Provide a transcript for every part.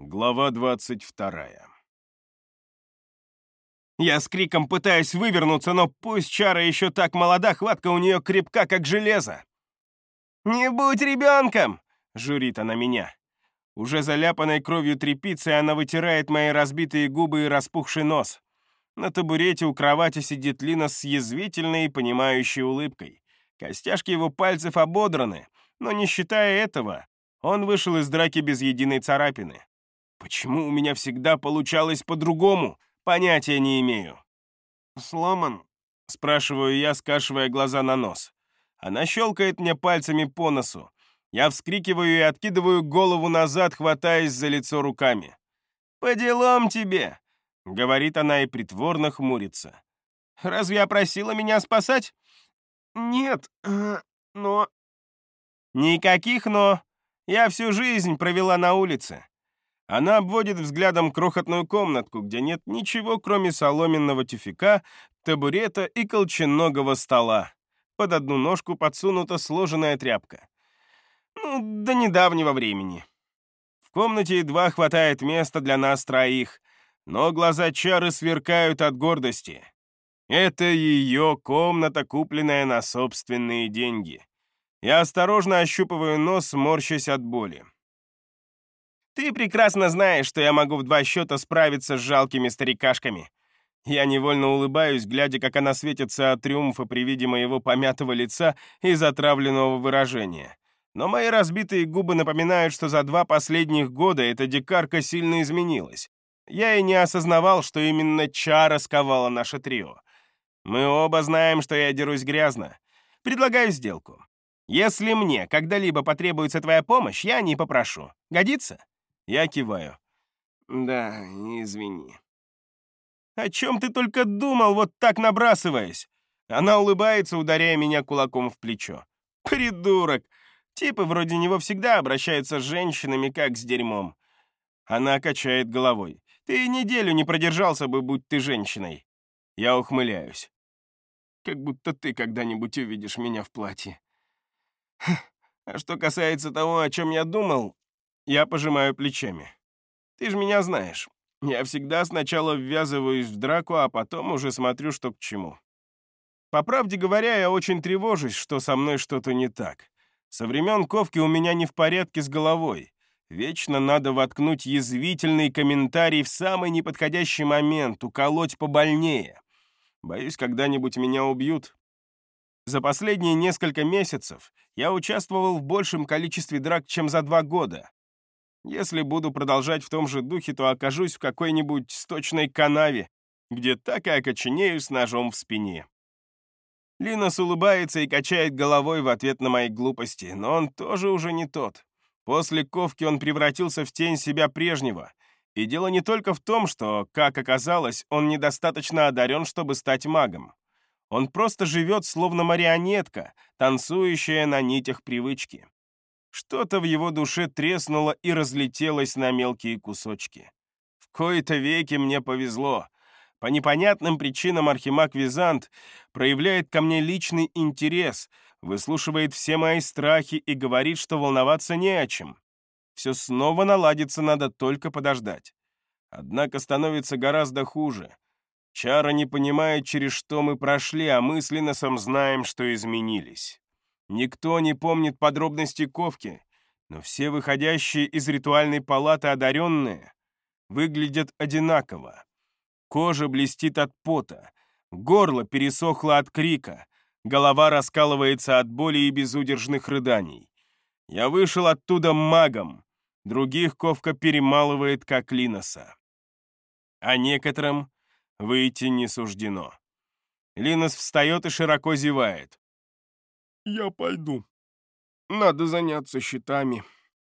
Глава 22. Я с криком пытаюсь вывернуться, но пусть Чара еще так молода, хватка у нее крепка, как железо. «Не будь ребенком!» — журит она меня. Уже заляпанной кровью тряпицей она вытирает мои разбитые губы и распухший нос. На табурете у кровати сидит Лина с язвительной и понимающей улыбкой. Костяшки его пальцев ободраны, но не считая этого, он вышел из драки без единой царапины. Почему у меня всегда получалось по-другому? Понятия не имею. «Сломан?» — спрашиваю я, скашивая глаза на нос. Она щелкает мне пальцами по носу. Я вскрикиваю и откидываю голову назад, хватаясь за лицо руками. «По делам тебе!» — говорит она и притворно хмурится. «Разве я просила меня спасать?» «Нет, но...» «Никаких «но». Я всю жизнь провела на улице». Она обводит взглядом крохотную комнатку, где нет ничего, кроме соломенного тюфяка, табурета и колченогого стола. Под одну ножку подсунута сложенная тряпка. До недавнего времени. В комнате едва хватает места для нас троих, но глаза Чары сверкают от гордости. Это ее комната, купленная на собственные деньги. Я осторожно ощупываю нос, морщась от боли. «Ты прекрасно знаешь, что я могу в 2 счета справиться с жалкими старикашками». Я невольно улыбаюсь, глядя, как она светится от триумфа при виде моего помятого лица и затравленного выражения. Но мои разбитые губы напоминают, что за 2 последних года эта дикарка сильно изменилась. Я и не осознавал, что именно Чара сковала наше трио. Мы оба знаем, что я дерусь грязно. Предлагаю сделку. Если мне когда-либо потребуется твоя помощь, я не попрошу. Годится? Я киваю. Да, извини. О чем ты только думал, вот так набрасываясь? Она улыбается, ударяя меня кулаком в плечо. Придурок! Типы вроде него всегда обращаются с женщинами, как с дерьмом. Она качает головой. Ты неделю не продержался бы, будь ты женщиной. Я ухмыляюсь. Как будто ты когда-нибудь увидишь меня в платье. А что касается того, о чем я думал, я пожимаю плечами. Ты же меня знаешь. Я всегда сначала ввязываюсь в драку, а потом уже смотрю, что к чему. По правде говоря, я очень тревожусь, что со мной что-то не так. Со времен ковки у меня не в порядке с головой. Вечно надо воткнуть язвительный комментарий в самый неподходящий момент, уколоть побольнее. Боюсь, когда-нибудь меня убьют. За последние несколько месяцев я участвовал в большем количестве драк, чем за 2 года. Если буду продолжать в том же духе, то окажусь в какой-нибудь сточной канаве, где так и окоченею с ножом в спине. Линос улыбается и качает головой в ответ на мои глупости, но он тоже уже не тот. После ковки он превратился в тень себя прежнего. И дело не только в том, что, как оказалось, он недостаточно одарен, чтобы стать магом. Он просто живет словно марионетка, танцующая на нитях привычки. Что-то в его душе треснуло и разлетелось на мелкие кусочки. В кои-то веки мне повезло. По непонятным причинам архимаг Визант проявляет ко мне личный интерес, выслушивает все мои страхи и говорит, что волноваться не о чем. Все снова наладится, надо только подождать. Однако становится гораздо хуже. Чара не понимает, через что мы прошли, а мы с Линосом знаем, что изменились. Никто не помнит подробностей ковки, но все выходящие из ритуальной палаты одаренные выглядят одинаково. Кожа блестит от пота, горло пересохло от крика, голова раскалывается от боли и безудержных рыданий. Я вышел оттуда магом, других ковка перемалывает, как Линоса. А некоторым выйти не суждено. Линос встает и широко зевает. «Я пойду. Надо заняться счетами».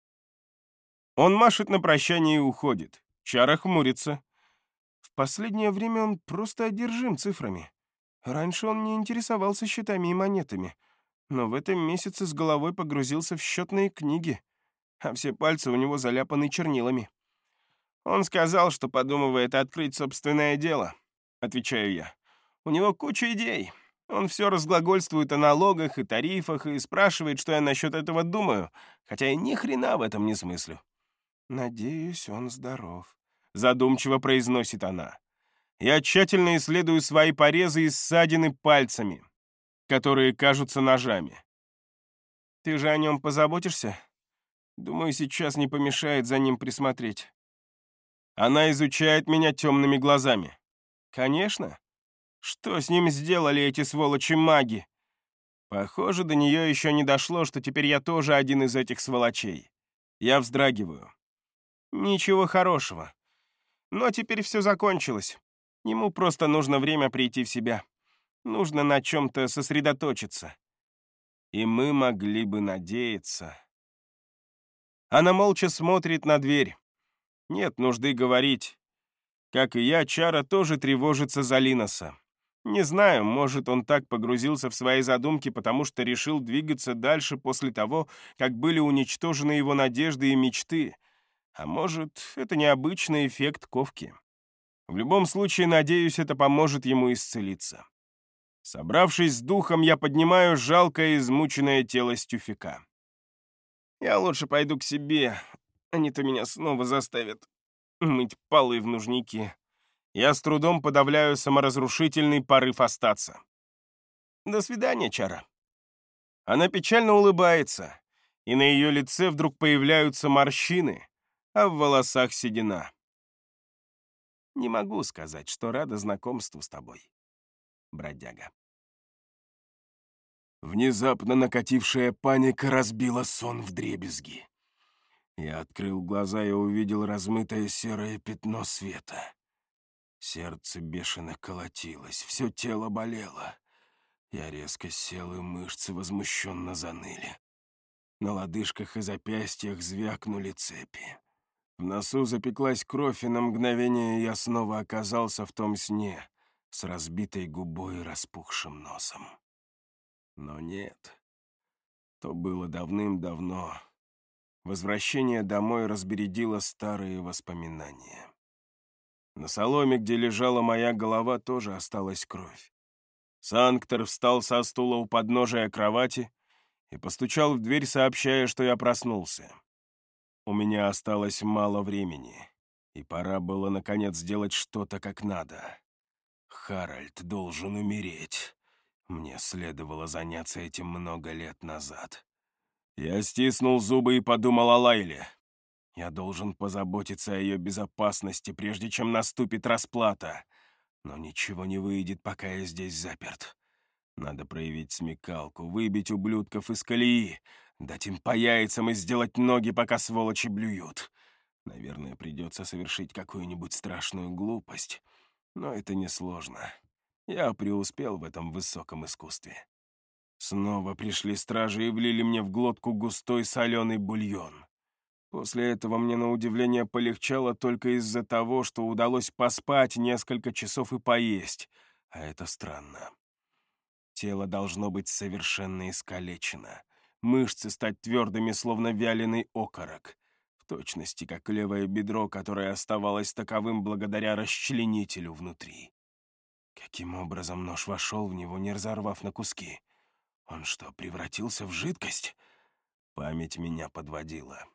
Он машет на прощание и уходит. Чара хмурится. В последнее время он просто одержим цифрами. Раньше он не интересовался счетами и монетами, но в этом месяце с головой погрузился в счетные книги, а все пальцы у него заляпаны чернилами. Он сказал, что подумывает открыть собственное дело, отвечаю я. У него куча идей. Он все разглагольствует о налогах и тарифах и спрашивает, что я насчет этого думаю, хотя я ни хрена в этом не смыслю. «Надеюсь, он здоров», — задумчиво произносит она. Я тщательно исследую свои порезы и ссадины пальцами, которые кажутся ножами. «Ты же о нем позаботишься? Думаю, сейчас не помешает за ним присмотреть». Она изучает меня темными глазами. «Конечно. Что с ним сделали эти сволочи-маги?» Похоже, до нее еще не дошло, что теперь я тоже один из этих сволочей. Я вздрагиваю. Ничего хорошего. Но теперь все закончилось. Ему просто нужно время прийти в себя. Нужно на чем-то сосредоточиться. И мы могли бы надеяться. Она молча смотрит на дверь. Нет нужды говорить. Как и я, Чара тоже тревожится за Линоса. Не знаю, может, он так погрузился в свои задумки, потому что решил двигаться дальше после того, как были уничтожены его надежды и мечты. А может, это необычный эффект ковки. В любом случае, надеюсь, это поможет ему исцелиться. Собравшись с духом, я поднимаю жалкое измученное тело Стюфика. Я лучше пойду к себе, а не то меня снова заставят мыть полы в нужнике. Я с трудом подавляю саморазрушительный порыв остаться. До свидания, Чара. Она печально улыбается, и на ее лице вдруг появляются морщины, а в волосах седина. Не могу сказать, что рада знакомству с тобой, бродяга. Внезапно накатившая паника разбила сон вдребезги. Я открыл глаза и увидел размытое серое пятно света. Сердце бешено колотилось, все тело болело. Я резко сел, и мышцы возмущенно заныли. На лодыжках и запястьях звякнули цепи. В носу запеклась кровь, и на мгновение я снова оказался в том сне с разбитой губой и распухшим носом. Но нет, то было давным-давно. Возвращение домой разбередило старые воспоминания. На соломе, где лежала моя голова, тоже осталась кровь. Санктор встал со стула у подножия кровати и постучал в дверь, сообщая, что я проснулся. У меня осталось мало времени, и пора было, наконец, сделать что-то как надо. Харальд должен умереть. Мне следовало заняться этим много лет назад. Я стиснул зубы и подумал о Лайле. Я должен позаботиться о ее безопасности, прежде чем наступит расплата. Но ничего не выйдет, пока я здесь заперт. Надо проявить смекалку, выбить ублюдков из колеи, дать им по яйцам и сделать ноги, пока сволочи блюют. Наверное, придется совершить какую-нибудь страшную глупость, но это несложно. Я преуспел в этом высоком искусстве. Снова пришли стражи и влили мне в глотку густой соленый бульон. После этого мне на удивление полегчало только из-за того, что удалось поспать несколько часов и поесть, а это странно. Тело должно быть совершенно искалечено, мышцы стать твердыми, словно вяленый окорок, в точности как левое бедро, которое оставалось таковым благодаря расчленителю внутри. Каким образом нож вошел в него, не разорвав на куски? Он что, превратился в жидкость? Память меня подводила.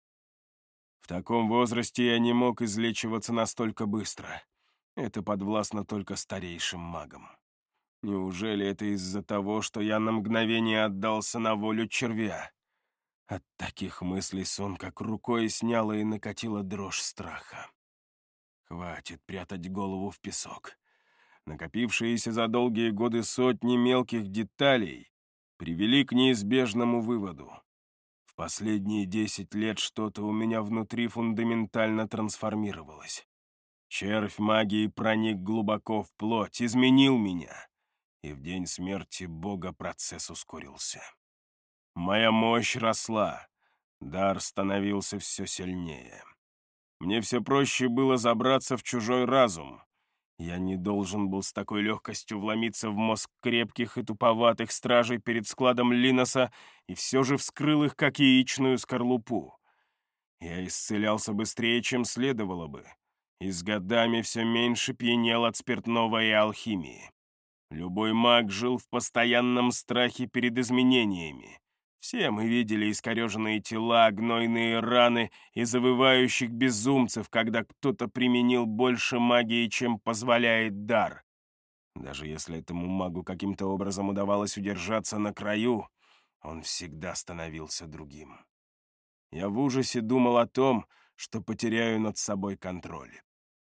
В таком возрасте я не мог излечиваться настолько быстро. Это подвластно только старейшим магам. Неужели это из-за того, что я на мгновение отдался на волю червя? От таких мыслей сон как рукой сняла и накатила дрожь страха. Хватит прятать голову в песок. Накопившиеся за долгие годы сотни мелких деталей привели к неизбежному выводу. В последние 10 лет что-то у меня внутри фундаментально трансформировалось. Червь магии проник глубоко в плоть, изменил меня. И в день смерти Бога процесс ускорился. Моя мощь росла, дар становился все сильнее. Мне все проще было забраться в чужой разум. Я не должен был с такой легкостью вломиться в мозг крепких и туповатых стражей перед складом Линоса и все же вскрыл их, как яичную скорлупу. Я исцелялся быстрее, чем следовало бы, и с годами все меньше пьянел от спиртного и алхимии. Любой маг жил в постоянном страхе перед изменениями. Все мы видели искореженные тела, гнойные раны и завывающих безумцев, когда кто-то применил больше магии, чем позволяет дар. Даже если этому магу каким-то образом удавалось удержаться на краю, он всегда становился другим. Я в ужасе думал о том, что потеряю над собой контроль.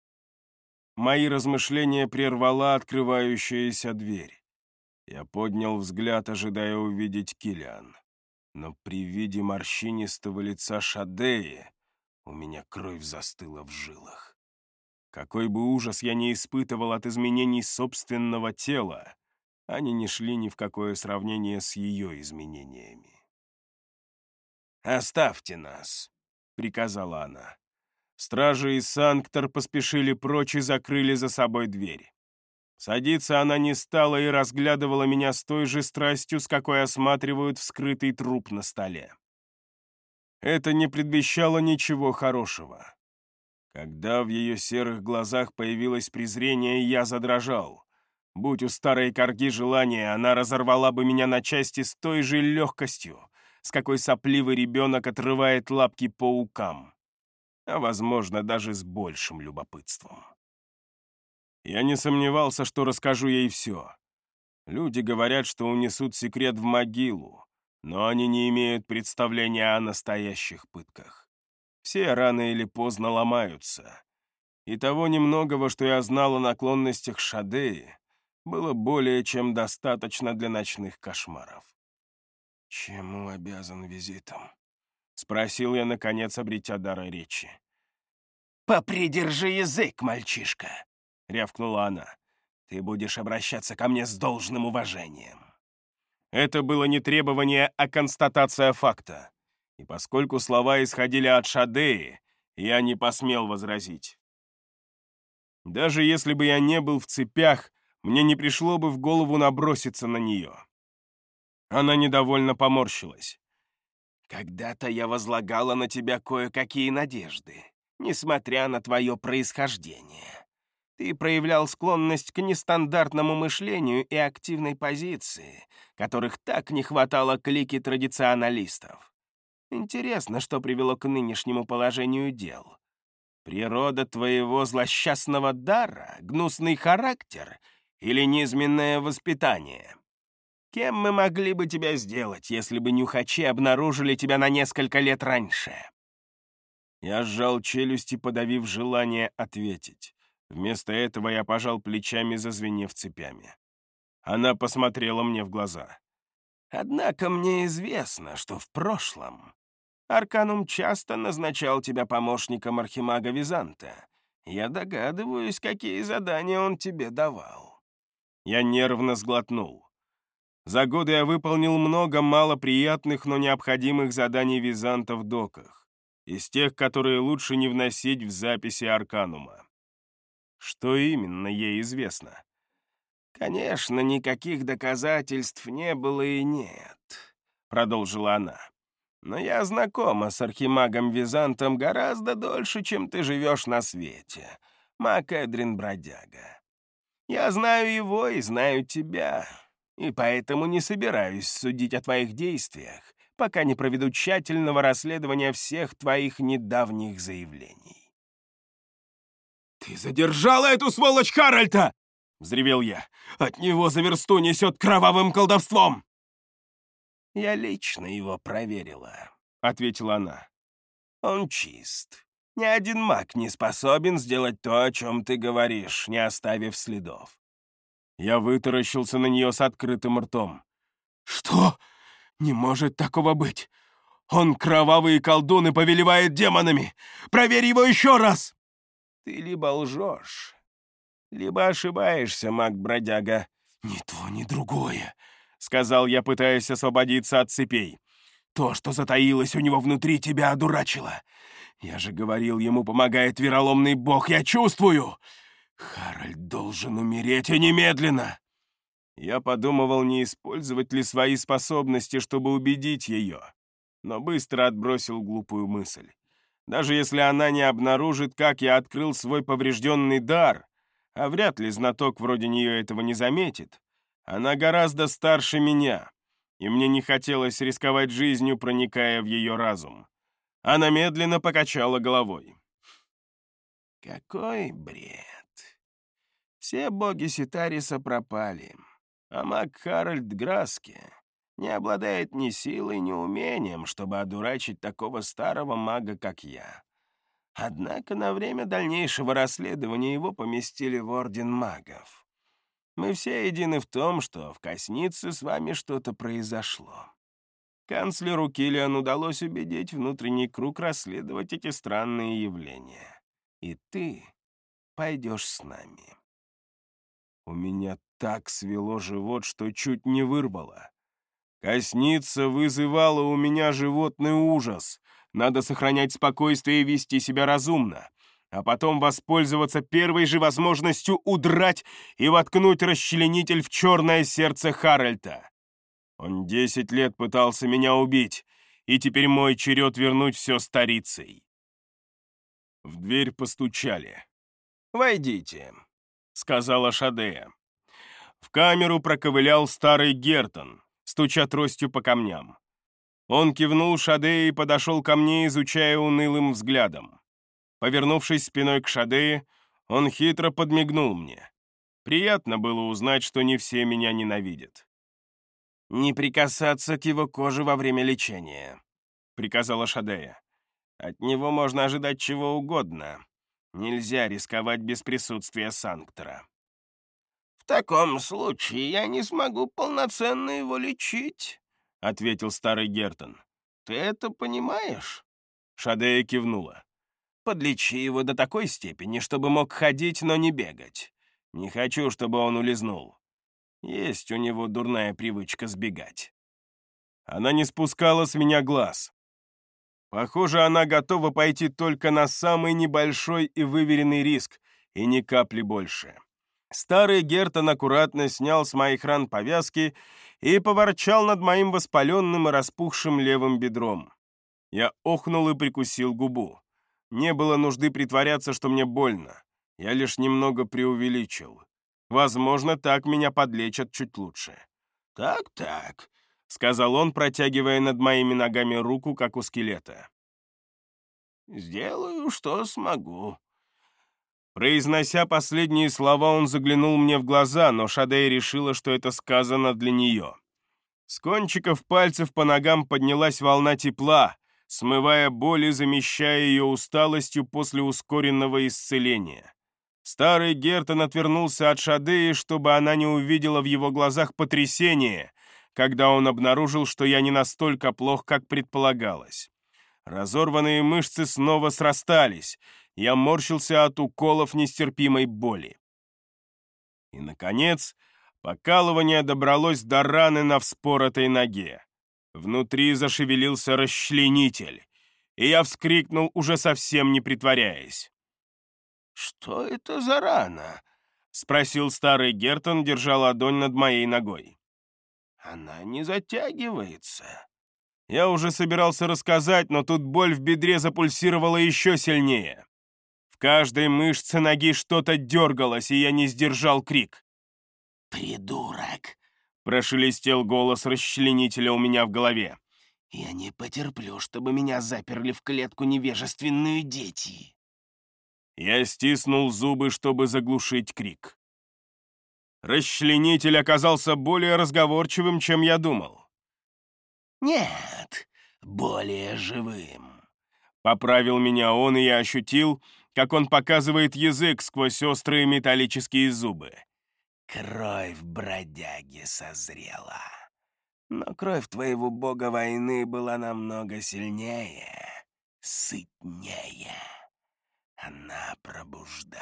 Мои размышления прервала открывающаяся дверь. Я поднял взгляд, ожидая увидеть Килиан. Но при виде морщинистого лица Шадеи у меня кровь застыла в жилах. Какой бы ужас я ни испытывал от изменений собственного тела, они не шли ни в какое сравнение с ее изменениями. «Оставьте нас», — приказала она. Стражи и Санктор поспешили прочь и закрыли за собой дверь. Садиться она не стала и разглядывала меня с той же страстью, с какой осматривают вскрытый труп на столе. Это не предвещало ничего хорошего. Когда в ее серых глазах появилось презрение, я задрожал. Будь у старой корги желание, она разорвала бы меня на части с той же легкостью, с какой сопливый ребенок отрывает лапки паукам, а, возможно, даже с большим любопытством. Я не сомневался, что расскажу ей все. Люди говорят, что унесут секрет в могилу, но они не имеют представления о настоящих пытках. Все рано или поздно ломаются. И того немногого, что я знал о наклонностях Шадеи, было более чем достаточно для ночных кошмаров. «Чему обязан визитом?» — спросил я, наконец, обретя дар речи. «Попридержи язык, мальчишка!» — рявкнула она. «Ты будешь обращаться ко мне с должным уважением». Это было не требование, а констатация факта. И поскольку слова исходили от Шадеи, я не посмел возразить. Даже если бы я не был в цепях, мне не пришло бы в голову наброситься на нее. Она недовольно поморщилась. «Когда-то я возлагала на тебя кое-какие надежды, несмотря на твое происхождение. Ты проявлял склонность к нестандартному мышлению и активной позиции, которых так не хватало клике традиционалистов. Интересно, что привело к нынешнему положению дел. Природа твоего злосчастного дара, гнусный характер или низменное воспитание? Кем мы могли бы тебя сделать, если бы нюхачи обнаружили тебя на несколько лет раньше?» Я сжал челюсти, подавив желание ответить. Вместо этого я пожал плечами, зазвенев цепями. Она посмотрела мне в глаза. «Однако мне известно, что в прошлом Арканум часто назначал тебя помощником архимага Византа. Я догадываюсь, какие задания он тебе давал». Я нервно сглотнул. За годы я выполнил много малоприятных, но необходимых заданий Византа в доках, из тех, которые лучше не вносить в записи Арканума. Что именно ей известно? «Конечно, никаких доказательств не было и нет», — продолжила она. «Но я знакома с архимагом Византом гораздо дольше, чем ты живешь на свете, маг Эдрин Бродяга. Я знаю его и знаю тебя, и поэтому не собираюсь судить о твоих действиях, пока не проведу тщательного расследования всех твоих недавних заявлений». «Ты задержала эту сволочь Харальда!» — взревел я. «От него за версту несет кровавым колдовством!» «Я лично его проверила», — ответила она. «Он чист. Ни один маг не способен сделать то, о чем ты говоришь, не оставив следов». Я вытаращился на нее с открытым ртом. «Что? Не может такого быть! Он кровавый колдун и повелевает демонами! Проверь его еще раз!» «Ты либо лжешь, либо ошибаешься, маг-бродяга». «Ни то, ни другое», — сказал я, пытаясь освободиться от цепей. «То, что затаилось у него внутри, тебя одурачило. Я же говорил, ему помогает вероломный бог, я чувствую. Харальд должен умереть, и немедленно». Я подумывал, не использовать ли свои способности, чтобы убедить ее, но быстро отбросил глупую мысль. Даже если она не обнаружит, как я открыл свой поврежденный дар, а вряд ли знаток вроде нее этого не заметит, она гораздо старше меня, и мне не хотелось рисковать жизнью, проникая в ее разум. Она медленно покачала головой. «Какой бред! Все боги Ситариса пропали, а маг Харальд Граске не обладает ни силой, ни умением, чтобы одурачить такого старого мага, как я. Однако на время дальнейшего расследования его поместили в Орден магов. Мы все едины в том, что в Коснице с вами что-то произошло. Канцлеру Киллиан удалось убедить внутренний круг расследовать эти странные явления. И ты пойдешь с нами». У меня так свело живот, что чуть не вырвало. Косница вызывала у меня животный ужас. Надо сохранять спокойствие и вести себя разумно, а потом воспользоваться первой же возможностью удрать и воткнуть расчленитель в черное сердце Харальда. Он 10 лет пытался меня убить, и теперь мой черед вернуть все старицей. В дверь постучали. «Войдите», — сказала Шадея. В камеру проковылял старый Гертон, стуча тростью по камням. Он кивнул Шадее и подошел ко мне, изучая унылым взглядом. Повернувшись спиной к Шадее, он хитро подмигнул мне. Приятно было узнать, что не все меня ненавидят. «Не прикасаться к его коже во время лечения», — приказала Шадея. «От него можно ожидать чего угодно. Нельзя рисковать без присутствия Санктора». «В таком случае я не смогу полноценно его лечить», — ответил старый Гертон. «Ты это понимаешь?» Шадея кивнула. «Подлечи его до такой степени, чтобы мог ходить, но не бегать. Не хочу, чтобы он улизнул. Есть у него дурная привычка сбегать». Она не спускала с меня глаз. Похоже, она готова пойти только на самый небольшой и выверенный риск, и ни капли больше. Старый Гертон аккуратно снял с моих ран повязки и поворчал над моим воспаленным и распухшим левым бедром. Я охнул и прикусил губу. Не было нужды притворяться, что мне больно. Я лишь немного преувеличил. Возможно, так меня подлечат чуть лучше. «Так», — сказал он, протягивая над моими ногами руку, как у скелета. «Сделаю, что смогу». Произнося последние слова, он заглянул мне в глаза, но Шадея решила, что это сказано для нее. С кончиков пальцев по ногам поднялась волна тепла, смывая боль и замещая ее усталостью после ускоренного исцеления. Старый Гертон отвернулся от Шадеи, чтобы она не увидела в его глазах потрясение, когда он обнаружил, что я не настолько плох, как предполагалось. Разорванные мышцы снова срастались, я морщился от уколов нестерпимой боли. И, наконец, покалывание добралось до раны на вспоротой ноге. Внутри зашевелился расчленитель, и я вскрикнул, уже совсем не притворяясь. «Что это за рана?» — спросил старый Гертон, держа ладонь над моей ногой. «Она не затягивается». Я уже собирался рассказать, но тут боль в бедре запульсировала еще сильнее. В каждой мышце ноги что-то дергалось, и я не сдержал крик. «Придурок!» — прошелестел голос расчленителя у меня в голове. «Я не потерплю, чтобы меня заперли в клетку невежественные дети!» Я стиснул зубы, чтобы заглушить крик. Расчленитель оказался более разговорчивым, чем я думал. «Нет, более живым», — поправил меня он, и я ощутил, как он показывает язык сквозь острые металлические зубы. «Кровь бродяги созрела, но кровь твоего бога войны была намного сильнее, сытнее. Она пробуждает».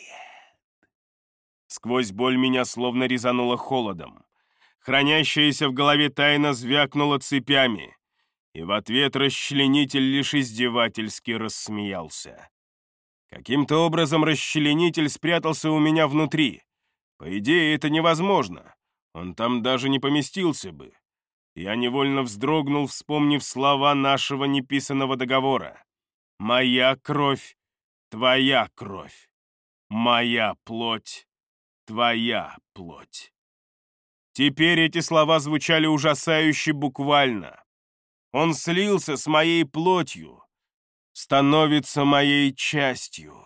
Сквозь боль меня словно резануло холодом. Хранящаяся в голове тайна звякнула цепями, и в ответ расчленитель лишь издевательски рассмеялся. Каким-то образом расчленитель спрятался у меня внутри. По идее, это невозможно. Он там даже не поместился бы. Я невольно вздрогнул, вспомнив слова нашего неписанного договора. «Моя кровь, твоя кровь. Моя плоть, твоя плоть». Теперь эти слова звучали ужасающе буквально. Он слился с моей плотью, становится моей частью,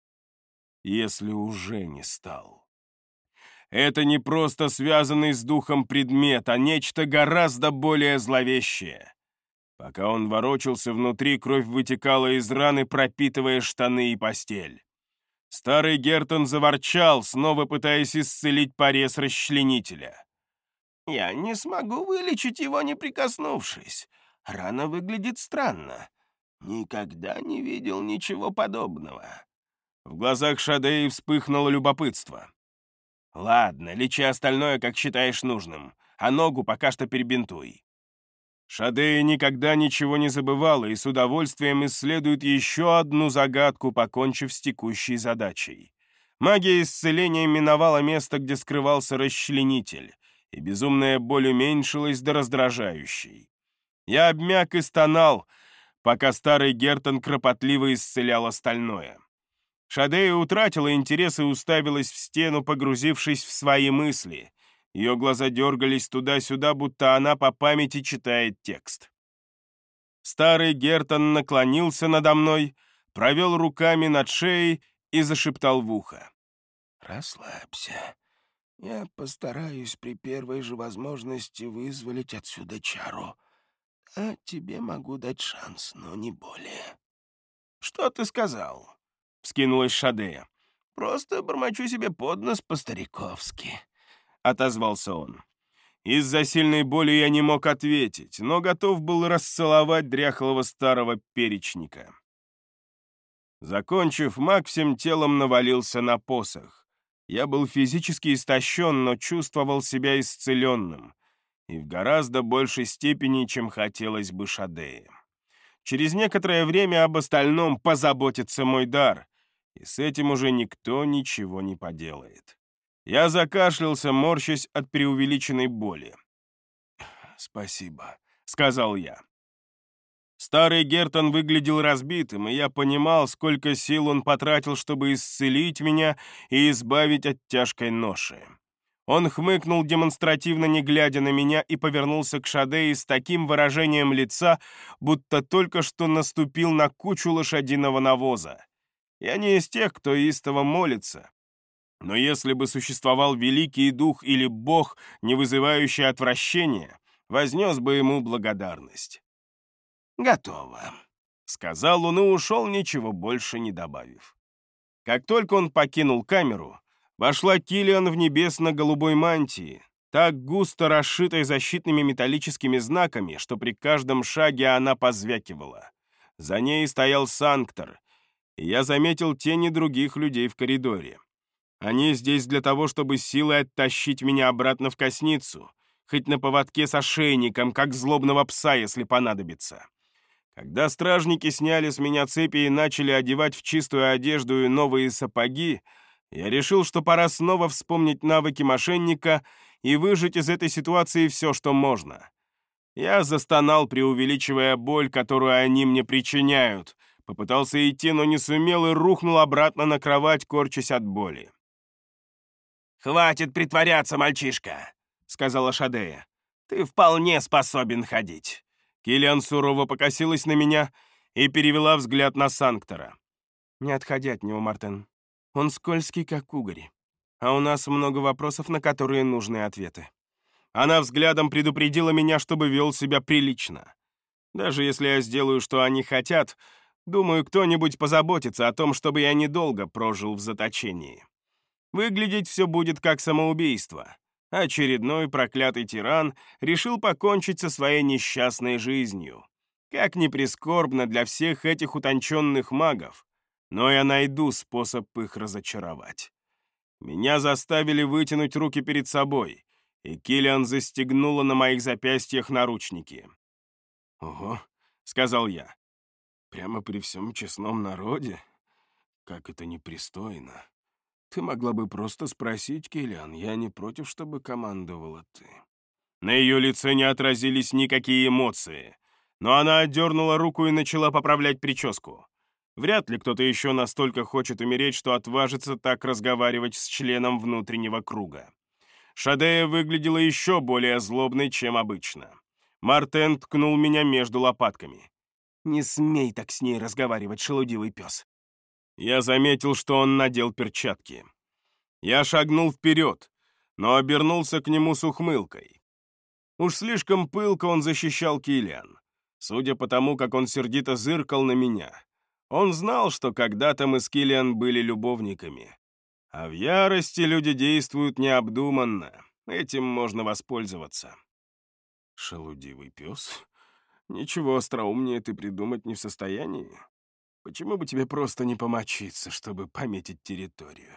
если уже не стал. Это не просто связанный с духом предмет, а нечто гораздо более зловещее. Пока он ворочался внутри, кровь вытекала из раны, пропитывая штаны и постель. Старый Гертон заворчал, снова пытаясь исцелить порез расчленителя. «Я не смогу вылечить его, не прикоснувшись. Рана выглядит странно. Никогда не видел ничего подобного». В глазах Шадеи вспыхнуло любопытство. «Ладно, лечи остальное, как считаешь нужным, а ногу пока что перебинтуй». Шадея никогда ничего не забывала и с удовольствием исследует еще одну загадку, покончив с текущей задачей. Магия исцеления миновала место, где скрывался расчленитель, и безумная боль уменьшилась до раздражающей. Я обмяк и стонал, пока старый Гертон кропотливо исцелял остальное. Шадея утратила интерес и уставилась в стену, погрузившись в свои мысли. Ее глаза дергались туда-сюда, будто она по памяти читает текст. Старый Гертон наклонился надо мной, провел руками над шеей и зашептал в ухо. «Расслабься. Я постараюсь при первой же возможности вызволить отсюда чару. А тебе могу дать шанс, но не более». «Что ты сказал?» — вскинулась Шадея. «Просто бормочу себе под нос по-стариковски», — отозвался он. Из-за сильной боли я не мог ответить, но готов был расцеловать дряхлого старого перечника. Закончив, маг всем телом навалился на посох. Я был физически истощен, но чувствовал себя исцеленным, и в гораздо большей степени, чем хотелось бы Шадее. Через некоторое время об остальном позаботится мой дар, и с этим уже никто ничего не поделает. Я закашлялся, морщась от преувеличенной боли. «Спасибо», — сказал я. Старый Гертон выглядел разбитым, и я понимал, сколько сил он потратил, чтобы исцелить меня и избавить от тяжкой ноши. Он хмыкнул демонстративно, не глядя на меня, и повернулся к Шадее с таким выражением лица, будто только что наступил на кучу лошадиного навоза. Я не из тех, кто истово молится. Но если бы существовал великий дух или бог, не вызывающий отвращения, вознес бы ему благодарность. «Готово», — сказал он и ушел, ничего больше не добавив. Как только он покинул камеру, вошла Киллиан в небесно-голубой мантии, так густо расшитой защитными металлическими знаками, что при каждом шаге она позвякивала. За ней стоял Санктор, и я заметил тени других людей в коридоре. Они здесь для того, чтобы силой оттащить меня обратно в косницу, хоть на поводке с ошейником, как злобного пса, если понадобится. Когда стражники сняли с меня цепи и начали одевать в чистую одежду и новые сапоги, я решил, что пора снова вспомнить навыки мошенника и выжать из этой ситуации все, что можно. Я застонал, преувеличивая боль, которую они мне причиняют, попытался идти, но не сумел и рухнул обратно на кровать, корчась от боли. «Хватит притворяться, мальчишка», — сказала Шадея. «Ты вполне способен ходить». Киллиан сурово покосилась на меня и перевела взгляд на Санктора. «Не отходи от него, Мартен. Он скользкий, как угорь. А у нас много вопросов, на которые нужны ответы». Она взглядом предупредила меня, чтобы вел себя прилично. Даже если я сделаю, что они хотят, думаю, кто-нибудь позаботится о том, чтобы я недолго прожил в заточении. Выглядеть все будет как самоубийство. Очередной проклятый тиран решил покончить со своей несчастной жизнью. Как ни прискорбно для всех этих утонченных магов, но я найду способ их разочаровать. Меня заставили вытянуть руки перед собой, и Киллиан застегнула на моих запястьях наручники. «Ого», — сказал я, — «прямо при всем честном народе? Как это непристойно. Ты могла бы просто спросить, Киллиан, я не против, чтобы командовала ты». На ее лице не отразились никакие эмоции, но она отдернула руку и начала поправлять прическу. Вряд ли кто-то еще настолько хочет умереть, что отважится так разговаривать с членом внутреннего круга. Шадея выглядела еще более злобной, чем обычно. Мартен ткнул меня между лопатками. «Не смей так с ней разговаривать, шелудивый пес!» Я заметил, что он надел перчатки. Я шагнул вперед, но обернулся к нему с ухмылкой. Уж слишком пылко он защищал Киллиан. Судя по тому, как он сердито зыркал на меня, он знал, что когда-то мы с Киллиан были любовниками. А в ярости люди действуют необдуманно. Этим можно воспользоваться. Шелудивый пес? Ничего остроумнее ты придумать не в состоянии. Почему бы тебе просто не помочиться, чтобы пометить территорию?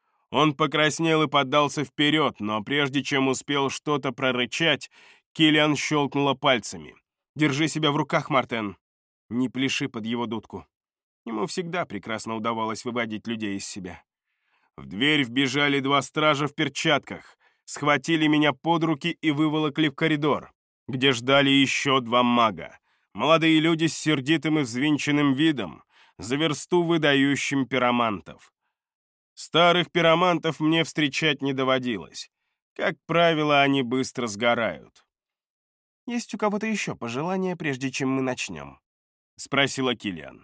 Он покраснел и поддался вперед, но прежде чем успел что-то прорычать, Киллиан щелкнула пальцами. «Держи себя в руках, Мартен. Не пляши под его дудку». Ему всегда прекрасно удавалось выводить людей из себя. В дверь вбежали два стража в перчатках, схватили меня под руки и выволокли в коридор, где ждали еще два мага. Молодые люди с сердитым и взвинченным видом, за версту выдающим пиромантов. Старых пиромантов мне встречать не доводилось. Как правило, они быстро сгорают. «Есть у кого-то еще пожелания, прежде чем мы начнем?» — спросила Киллиан.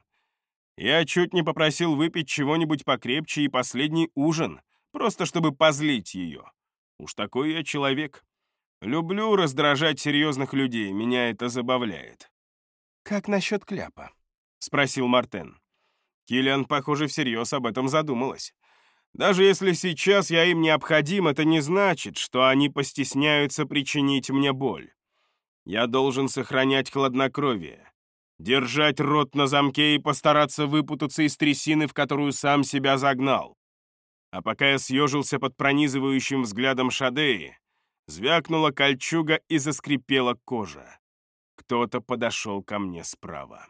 Я чуть не попросил выпить чего-нибудь покрепче и последний ужин, просто чтобы позлить ее. Уж такой я человек. Люблю раздражать серьезных людей, меня это забавляет. «Как насчет кляпа?» — спросил Мартен. Киллиан, похоже, всерьез об этом задумалась. Даже если сейчас я им необходим, это не значит, что они постесняются причинить мне боль. Я должен сохранять хладнокровие, держать рот на замке и постараться выпутаться из трясины, в которую сам себя загнал. А пока я съежился под пронизывающим взглядом Шадеи, звякнула кольчуга и заскрипела кожа. Кто-то подошел ко мне справа.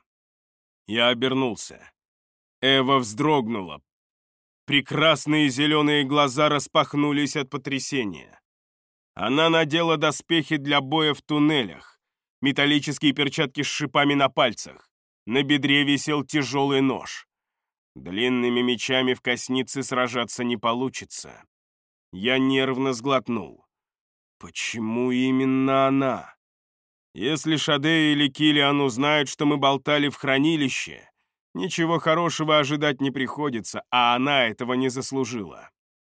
Я обернулся. Эва вздрогнула. Прекрасные зеленые глаза распахнулись от потрясения. Она надела доспехи для боя в туннелях, металлические перчатки с шипами на пальцах. На бедре висел тяжелый нож. Длинными мечами в коснице сражаться не получится. Я нервно сглотнул. Почему именно она? Если Шадея или Киллиан узнают, что мы болтали в хранилище, ничего хорошего ожидать не приходится, а она этого не заслужила.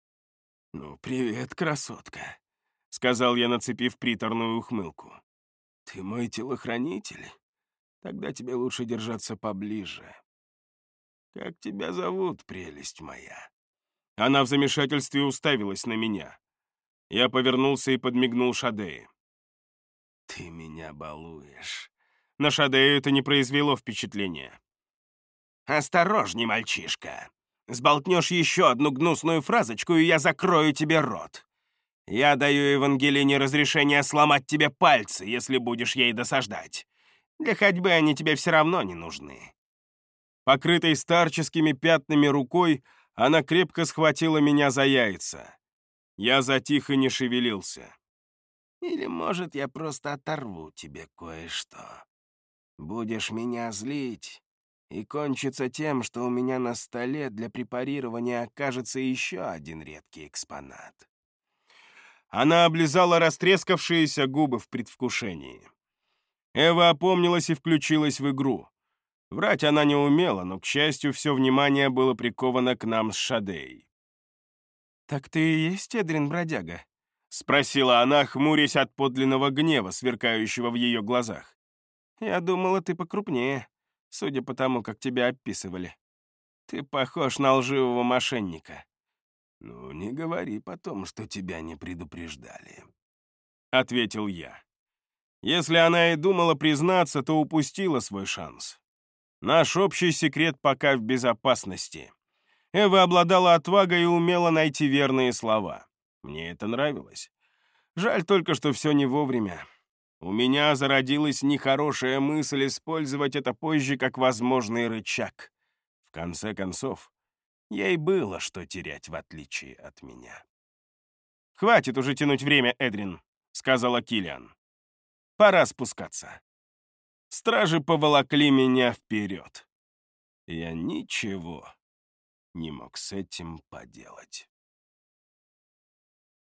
«Ну, привет, красотка», — сказал я, нацепив приторную ухмылку. «Ты мой телохранитель? Тогда тебе лучше держаться поближе. Как тебя зовут, прелесть моя?» Она в замешательстве уставилась на меня. Я повернулся и подмигнул Шадее. «Ты меня балуешь». На Шадею это не произвело впечатления. «Осторожней, мальчишка. Сболтнешь еще одну гнусную фразочку, и я закрою тебе рот. Я даю Евангелине разрешение сломать тебе пальцы, если будешь ей досаждать. Для ходьбы они тебе все равно не нужны». Покрытой старческими пятнами рукой, она крепко схватила меня за яйца. Я затих и не шевелился. «Или, может, я просто оторву тебе кое-что. Будешь меня злить, и кончится тем, что у меня на столе для препарирования окажется еще один редкий экспонат». Она облизала растрескавшиеся губы в предвкушении. Эва опомнилась и включилась в игру. Врать она не умела, но, к счастью, все внимание было приковано к нам с Шадеей. «Так ты и есть Эдрин-бродяга?» — спросила она, хмурясь от подлинного гнева, сверкающего в ее глазах. «Я думала, ты покрупнее, судя по тому, как тебя описывали. Ты похож на лживого мошенника». «Ну, не говори потом, что тебя не предупреждали», — ответил я. Если она и думала признаться, то упустила свой шанс. Наш общий секрет пока в безопасности. Эва обладала отвагой и умела найти верные слова. Мне это нравилось. Жаль только, что все не вовремя. У меня зародилась нехорошая мысль использовать это позже как возможный рычаг. В конце концов, ей было что терять, в отличие от меня. «Хватит уже тянуть время, Эдрин», — сказала Киллиан. «Пора спускаться». Стражи поволокли меня вперед. Я ничего не мог с этим поделать.